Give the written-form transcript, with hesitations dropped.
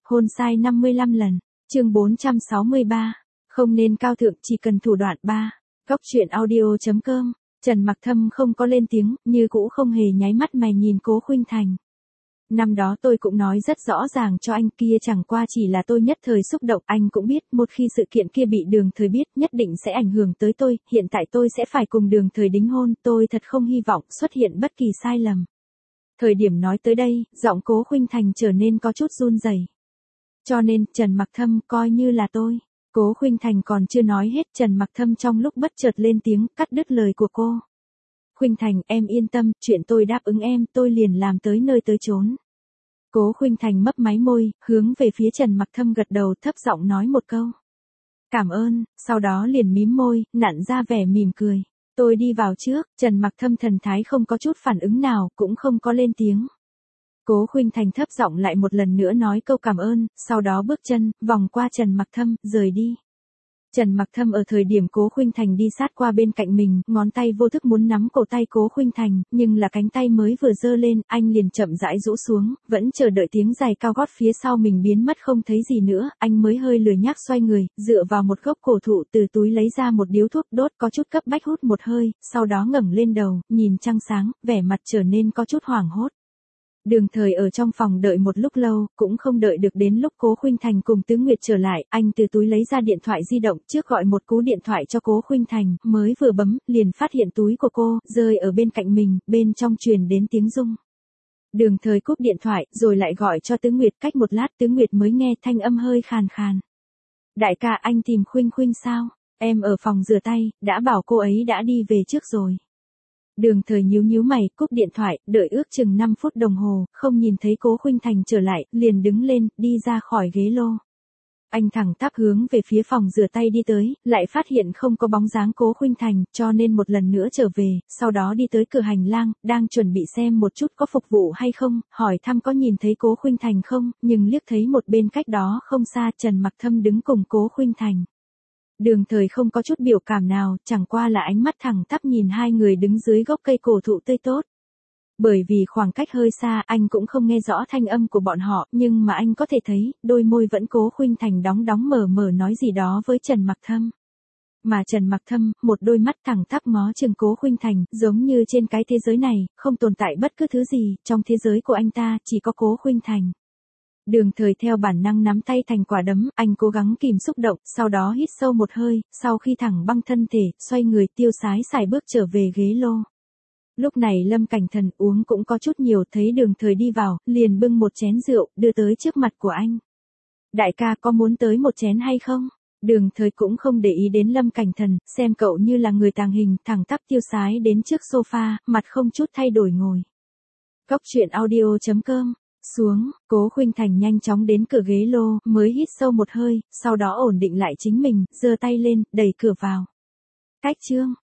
Hôn sai 55 lần. Chương 463. Không nên cao thượng, chỉ cần thủ đoạn 3. Góc truyện audio.com. Trần Mặc Thâm không có lên tiếng, như cũ không hề nháy mắt mày nhìn Cố Khuynh Thành. Năm đó tôi cũng nói rất rõ ràng cho anh, kia chẳng qua chỉ là tôi nhất thời xúc động, anh cũng biết, một khi sự kiện kia bị Đường Thời biết, nhất định sẽ ảnh hưởng tới tôi, hiện tại tôi sẽ phải cùng Đường Thời đính hôn, tôi thật không hy vọng xuất hiện bất kỳ sai lầm. Thời điểm nói tới đây, giọng Cố Khuynh Thành trở nên có chút run rẩy. Cho nên, Trần Mặc Thâm, coi như là tôi. Cố Khuynh Thành còn chưa nói hết, Trần Mặc Thâm trong lúc bất chợt lên tiếng, cắt đứt lời của cô. Khuynh Thành, em yên tâm, chuyện tôi đáp ứng em, tôi liền làm tới nơi tới chốn. Cố Khuynh Thành mấp máy môi, hướng về phía Trần Mặc Thâm gật đầu, thấp giọng nói một câu. Cảm ơn, sau đó liền mím môi, nặn ra vẻ mỉm cười. Tôi đi vào trước, Trần Mặc Thâm thần thái không có chút phản ứng nào, cũng không có lên tiếng. Cố Khuynh Thành thấp giọng lại một lần nữa nói câu cảm ơn, sau đó bước chân, vòng qua Trần Mặc Thâm, rời đi. Trần Mặc Thâm ở thời điểm Cố Khuynh Thành đi sát qua bên cạnh mình, ngón tay vô thức muốn nắm cổ tay Cố Khuynh Thành, nhưng là cánh tay mới vừa giơ lên, anh liền chậm rãi rũ xuống, vẫn chờ đợi tiếng giày cao gót phía sau mình biến mất không thấy gì nữa, anh mới hơi lười nhác xoay người, dựa vào một gốc cổ thụ từ túi lấy ra một điếu thuốc đốt, có chút cấp bách hút một hơi, sau đó ngẩng lên đầu, nhìn trăng sáng, vẻ mặt trở nên có chút hoảng hốt. Đường Thời ở trong phòng đợi một lúc lâu, cũng không đợi được đến lúc Cố Khuynh Thành cùng Tứ Nguyệt trở lại, anh từ túi lấy ra điện thoại di động, trước gọi một cú điện thoại cho Cố Khuynh Thành, mới vừa bấm, liền phát hiện túi của cô, rơi ở bên cạnh mình, bên trong truyền đến tiếng rung. Đường Thời cúp điện thoại, rồi lại gọi cho Tứ Nguyệt, cách một lát Tứ Nguyệt mới nghe thanh âm hơi khàn khàn. Đại ca, anh tìm Khuynh Khuynh sao? Em ở phòng rửa tay, đã bảo cô ấy đã đi về trước rồi. Đường Thời nhíu mày, cúp điện thoại, đợi ước chừng 5 phút đồng hồ, không nhìn thấy Cố Khuynh Thành trở lại, liền đứng lên, đi ra khỏi ghế lô. Anh thẳng tắp hướng về phía phòng rửa tay đi tới, lại phát hiện không có bóng dáng Cố Khuynh Thành, cho nên một lần nữa trở về, sau đó đi tới cửa hành lang, đang chuẩn bị xem một chút có phục vụ hay không, hỏi thăm có nhìn thấy Cố Khuynh Thành không, nhưng liếc thấy một bên cách đó không xa Trần Mặc Thâm đứng cùng Cố Khuynh Thành. Đường Thời không có chút biểu cảm nào, chẳng qua là ánh mắt thẳng tắp nhìn hai người đứng dưới gốc cây cổ thụ tươi tốt. Bởi vì khoảng cách hơi xa, anh cũng không nghe rõ thanh âm của bọn họ, nhưng mà anh có thể thấy, đôi môi vẫn Cố Khuynh Thành đóng mở nói gì đó với Trần Mặc Thâm. Mà Trần Mặc Thâm, một đôi mắt thẳng tắp ngó chừng Cố Khuynh Thành, giống như trên cái thế giới này, không tồn tại bất cứ thứ gì, trong thế giới của anh ta, chỉ có Cố Khuynh Thành. Đường Thời theo bản năng nắm tay thành quả đấm, anh cố gắng kìm xúc động, sau đó hít sâu một hơi, sau khi thẳng băng thân thể, xoay người tiêu sái xài bước trở về ghế lô. Lúc này Lâm Cảnh Thần uống cũng có chút nhiều, thấy Đường Thời đi vào, liền bưng một chén rượu, đưa tới trước mặt của anh. Đại ca, có muốn tới một chén hay không? Đường Thời cũng không để ý đến Lâm Cảnh Thần, xem cậu như là người tàng hình, thẳng tắp tiêu sái đến trước sofa, mặt không chút thay đổi ngồi. Góc truyện audio.com. Xuống, Cố Khuynh Thành nhanh chóng đến cửa ghế lô, mới hít sâu một hơi, sau đó ổn định lại chính mình, giơ tay lên, đẩy cửa vào. Cách chương.